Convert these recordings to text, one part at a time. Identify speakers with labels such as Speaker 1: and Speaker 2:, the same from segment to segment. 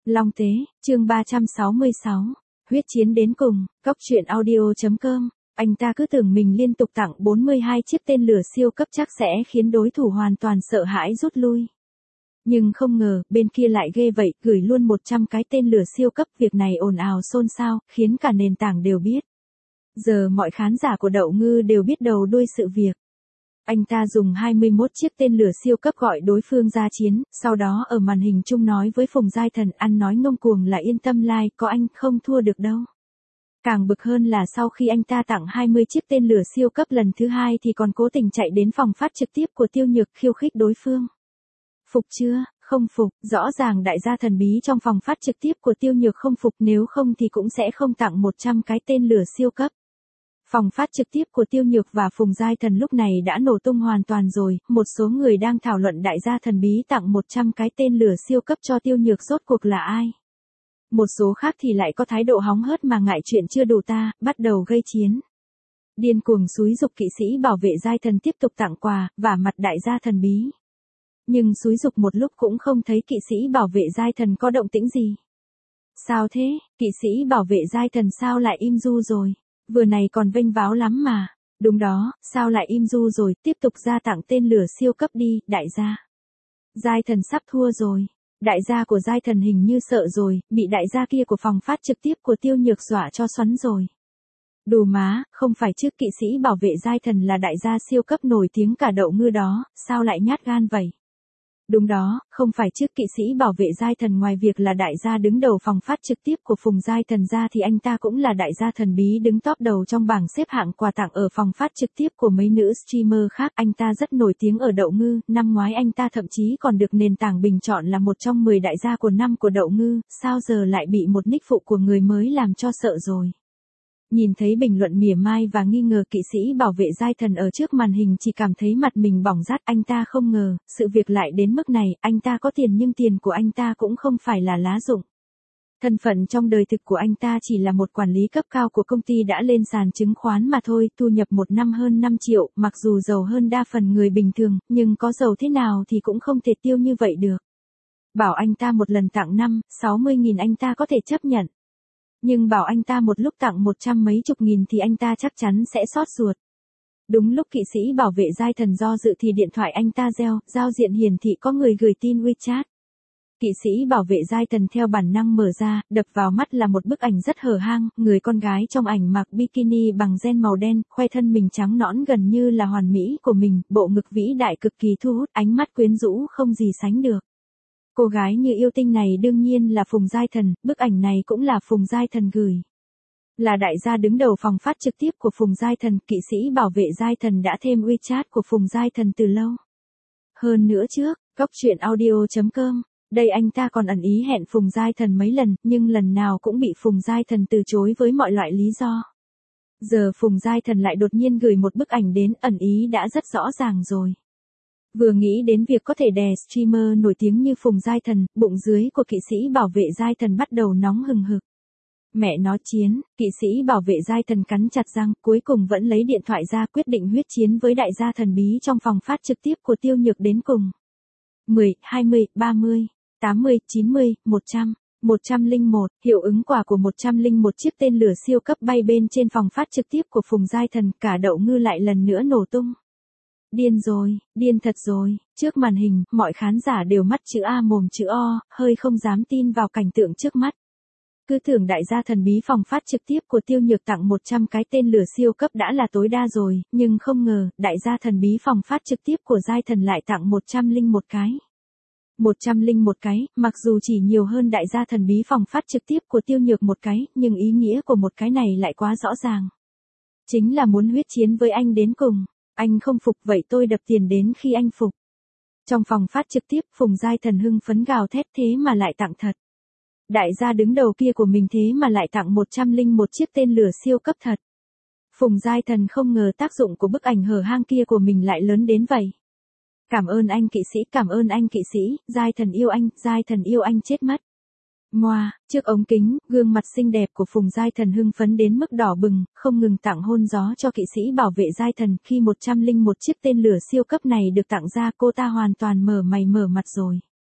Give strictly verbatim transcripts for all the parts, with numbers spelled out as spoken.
Speaker 1: Long Tế, chương ba trăm sáu mươi sáu. Huyết chiến đến cùng, Cóc truyện audio chấm com. Anh ta cứ tưởng mình liên tục tặng bốn mươi hai chiếc tên lửa siêu cấp chắc sẽ khiến đối thủ hoàn toàn sợ hãi rút lui. Nhưng không ngờ, bên kia lại ghê vậy, gửi luôn một trăm cái tên lửa siêu cấp, việc này ồn ào xôn xao, khiến cả nền tảng đều biết. Giờ mọi khán giả của Đậu Ngư đều biết đầu đuôi sự việc. Anh ta dùng hai mươi mốt chiếc tên lửa siêu cấp gọi đối phương ra chiến, sau đó ở màn hình chung nói với Phùng Giai Thần, ăn nói ngông cuồng là yên tâm like, có anh không thua được đâu. Càng bực hơn là sau khi anh ta tặng hai mươi chiếc tên lửa siêu cấp lần thứ hai thì còn cố tình chạy đến phòng phát trực tiếp của Tiêu Nhược khiêu khích đối phương. Phục chưa? Không phục, rõ ràng đại gia thần bí trong phòng phát trực tiếp của Tiêu Nhược không phục, nếu không thì cũng sẽ không tặng một trăm cái tên lửa siêu cấp. Phòng phát trực tiếp của Tiêu Nhược và Phùng Giai Thần lúc này đã nổ tung hoàn toàn rồi, một số người đang thảo luận đại gia thần bí tặng một trăm cái tên lửa siêu cấp cho Tiêu Nhược rốt cuộc là ai. Một số khác thì lại có thái độ hóng hớt mà ngại chuyện chưa đủ ta, bắt đầu gây chiến. Điên cuồng xúi giục kỵ sĩ bảo vệ Giai Thần tiếp tục tặng quà, vả mặt đại gia thần bí. Nhưng xúi giục một lúc cũng không thấy kỵ sĩ bảo vệ Giai Thần có động tĩnh gì. Sao thế, kỵ sĩ bảo vệ Giai Thần sao lại im ru rồi? Vừa này còn vênh váo lắm mà. Đúng đó, sao lại im ru rồi, tiếp tục ra tặng tên lửa siêu cấp đi, đại gia. Giai Thần sắp thua rồi. Đại gia của Giai Thần hình như sợ rồi, bị đại gia kia của phòng phát trực tiếp của Tiêu Nhược dọa cho xoắn rồi. Đù má, không phải chứ, kỵ sĩ bảo vệ Giai Thần là đại gia siêu cấp nổi tiếng cả Đậu Ngư đó, sao lại nhát gan vậy? Đúng đó, không phải chứ, kỵ sĩ bảo vệ Giai Thần ngoài việc là đại gia đứng đầu phòng phát trực tiếp của Phùng Giai Thần ra thì anh ta cũng là đại gia thần bí đứng top đầu trong bảng xếp hạng quà tặng ở phòng phát trực tiếp của mấy nữ streamer khác. Anh ta rất nổi tiếng ở Đậu Ngư, năm ngoái anh ta thậm chí còn được nền tảng bình chọn là một trong mười đại gia của năm của Đậu Ngư, sao giờ lại bị một nick phụ của người mới làm cho sợ rồi. Nhìn thấy bình luận mỉa mai và nghi ngờ kỵ sĩ bảo vệ Giai Thần ở trước màn hình chỉ cảm thấy mặt mình bỏng rát. Anh ta không ngờ, sự việc lại đến mức này, anh ta có tiền nhưng tiền của anh ta cũng không phải là lá dụng. Thân phận trong đời thực của anh ta chỉ là một quản lý cấp cao của công ty đã lên sàn chứng khoán mà thôi, thu nhập một năm hơn năm triệu, mặc dù giàu hơn đa phần người bình thường, nhưng có giàu thế nào thì cũng không thể tiêu như vậy được. Bảo anh ta một lần tặng năm, sáu mươi nghìn anh ta có thể chấp nhận. Nhưng bảo anh ta một lúc tặng một trăm mấy chục nghìn thì anh ta chắc chắn sẽ xót ruột. Đúng lúc kỵ sĩ bảo vệ Giai Thần do dự thì điện thoại anh ta reo, giao diện hiển thị có người gửi tin WeChat. Kỵ sĩ bảo vệ Giai Thần theo bản năng mở ra, đập vào mắt là một bức ảnh rất hở hang, người con gái trong ảnh mặc bikini bằng ren màu đen, khoe thân mình trắng nõn gần như là hoàn mỹ của mình, bộ ngực vĩ đại cực kỳ thu hút, ánh mắt quyến rũ không gì sánh được. Cô gái như yêu tinh này đương nhiên là Phùng Giai Thần, bức ảnh này cũng là Phùng Giai Thần gửi. Là đại gia đứng đầu phòng phát trực tiếp của Phùng Giai Thần, kỵ sĩ bảo vệ Giai Thần đã thêm WeChat của Phùng Giai Thần từ lâu. Hơn nữa trước, Cóc truyện audio chấm com, đây anh ta còn ẩn ý hẹn Phùng Giai Thần mấy lần, nhưng lần nào cũng bị Phùng Giai Thần từ chối với mọi loại lý do. Giờ Phùng Giai Thần lại đột nhiên gửi một bức ảnh đến, ẩn ý đã rất rõ ràng rồi. Vừa nghĩ đến việc có thể đè streamer nổi tiếng như Phùng Giai Thần, bụng dưới của kỵ sĩ bảo vệ Giai Thần bắt đầu nóng hừng hực. Mẹ nó chiến, kỵ sĩ bảo vệ Giai Thần cắn chặt răng, cuối cùng vẫn lấy điện thoại ra quyết định huyết chiến với đại gia thần bí trong phòng phát trực tiếp của Tiêu Nhược đến cùng. mười, hai mươi, ba mươi, tám mươi, chín mươi, một trăm, một trăm lẻ một, hiệu ứng quả của một trăm lẻ một chiếc tên lửa siêu cấp bay bên trên phòng phát trực tiếp của Phùng Giai Thần, cả Đậu Ngư lại lần nữa nổ tung. Điên rồi, điên thật rồi, trước màn hình, mọi khán giả đều mắt chữ A mồm chữ O, hơi không dám tin vào cảnh tượng trước mắt. Cứ tưởng đại gia thần bí phòng phát trực tiếp của Tiêu Nhược tặng một trăm cái tên lửa siêu cấp đã là tối đa rồi, nhưng không ngờ, đại gia thần bí phòng phát trực tiếp của Giai Thần lại tặng một trăm lẻ một cái. một trăm lẻ một cái, mặc dù chỉ nhiều hơn đại gia thần bí phòng phát trực tiếp của Tiêu Nhược một cái, nhưng ý nghĩa của một cái này lại quá rõ ràng. Chính là muốn huyết chiến với anh đến cùng. Anh không phục vậy tôi đập tiền đến khi anh phục. Trong phòng phát trực tiếp, Phùng Giai Thần hưng phấn gào thét thế mà lại tặng thật. Đại gia đứng đầu kia của mình thế mà lại tặng một trăm lẻ một chiếc tên lửa siêu cấp thật. Phùng Giai Thần không ngờ tác dụng của bức ảnh hở hang kia của mình lại lớn đến vậy. Cảm ơn anh kỵ sĩ, cảm ơn anh kỵ sĩ, Giai Thần yêu anh, Giai Thần yêu anh chết mất. Ngoa, trước ống kính, gương mặt xinh đẹp của Phùng Giai Thần hưng phấn đến mức đỏ bừng, không ngừng tặng hôn gió cho kỵ sĩ bảo vệ Giai Thần. Khi một trăm lẻ một chiếc tên lửa siêu cấp này được tặng ra, cô ta hoàn toàn mở mày mở mặt rồi.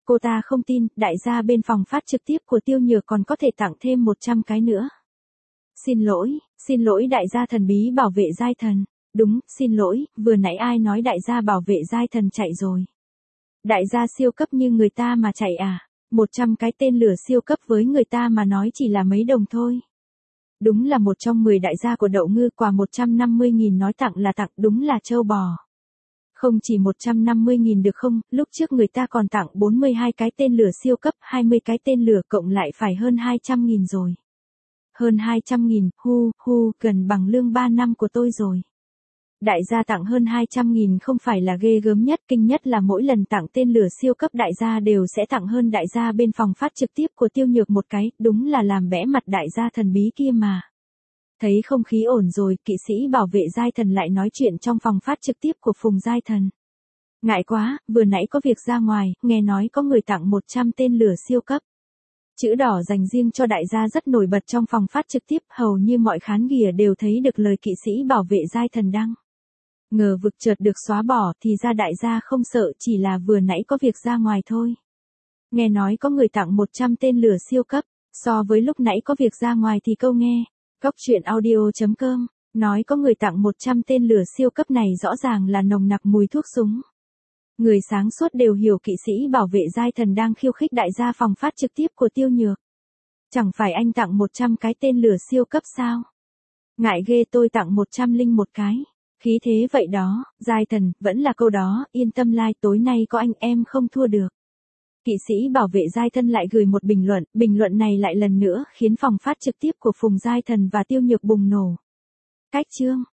Speaker 1: Cô ta không tin, đại gia bên phòng phát trực tiếp của Tiêu Nhược còn có thể tặng thêm một trăm cái nữa. Xin lỗi, xin lỗi đại gia thần bí bảo vệ giai thần. Đúng, xin lỗi, vừa nãy ai nói đại gia bảo vệ giai thần chạy rồi. Đại gia siêu cấp như người ta mà chạy à, một trăm cái tên lửa siêu cấp với người ta mà nói chỉ là mấy đồng thôi. Đúng là một trong mười đại gia của Đậu Ngư, quà một trăm năm mươi nghìn nói tặng là tặng, đúng là trâu bò. Không chỉ một trăm năm mươi nghìn được không, lúc trước người ta còn tặng bốn mươi hai cái tên lửa siêu cấp, hai mươi cái tên lửa cộng lại phải hơn hai trăm nghìn rồi. Hơn hai trăm nghìn, hu, hu, gần bằng lương ba năm của tôi rồi. Đại gia tặng hơn hai trăm nghìn không phải là ghê gớm nhất, kinh nhất là mỗi lần tặng tên lửa siêu cấp đại gia đều sẽ tặng hơn đại gia bên phòng phát trực tiếp của Tiêu Nhược một cái, đúng là làm bẽ mặt đại gia thần bí kia mà. Thấy không khí ổn rồi, kỵ sĩ bảo vệ giai thần lại nói chuyện trong phòng phát trực tiếp của Phùng Giai Thần. Ngại quá, vừa nãy có việc ra ngoài, nghe nói có người tặng một trăm tên lửa siêu cấp. Chữ đỏ dành riêng cho đại gia rất nổi bật trong phòng phát trực tiếp, hầu như mọi khán ghìa đều thấy được lời kỵ sĩ bảo vệ giai thần đăng. Ngờ vực chợt được xóa bỏ thì ra đại gia không sợ, chỉ là vừa nãy có việc ra ngoài thôi. Nghe nói có người tặng một trăm tên lửa siêu cấp, so với lúc nãy có việc ra ngoài thì câu nghe. Cóc truyện audio chấm com, nói có người tặng một trăm tên lửa siêu cấp này rõ ràng là nồng nặc mùi thuốc súng. Người sáng suốt đều hiểu kỵ sĩ bảo vệ giai thần đang khiêu khích đại gia phòng phát trực tiếp của Tiêu Nhược. Chẳng phải anh tặng một trăm cái tên lửa siêu cấp sao? Ngại ghê, tôi tặng một trăm linh một cái. Khí thế vậy đó, giai thần, vẫn là câu đó, yên tâm like, tối nay có anh em không thua được. Kỵ sĩ bảo vệ giai thân lại gửi một bình luận, bình luận này lại lần nữa khiến phòng phát trực tiếp của Phùng Giai Thần và Tiêu Nhược bùng nổ. Cách chương